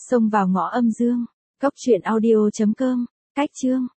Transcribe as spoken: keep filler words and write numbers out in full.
Xông vào ngõ âm dương. Cốc truyện audio chấm com. Cách chương.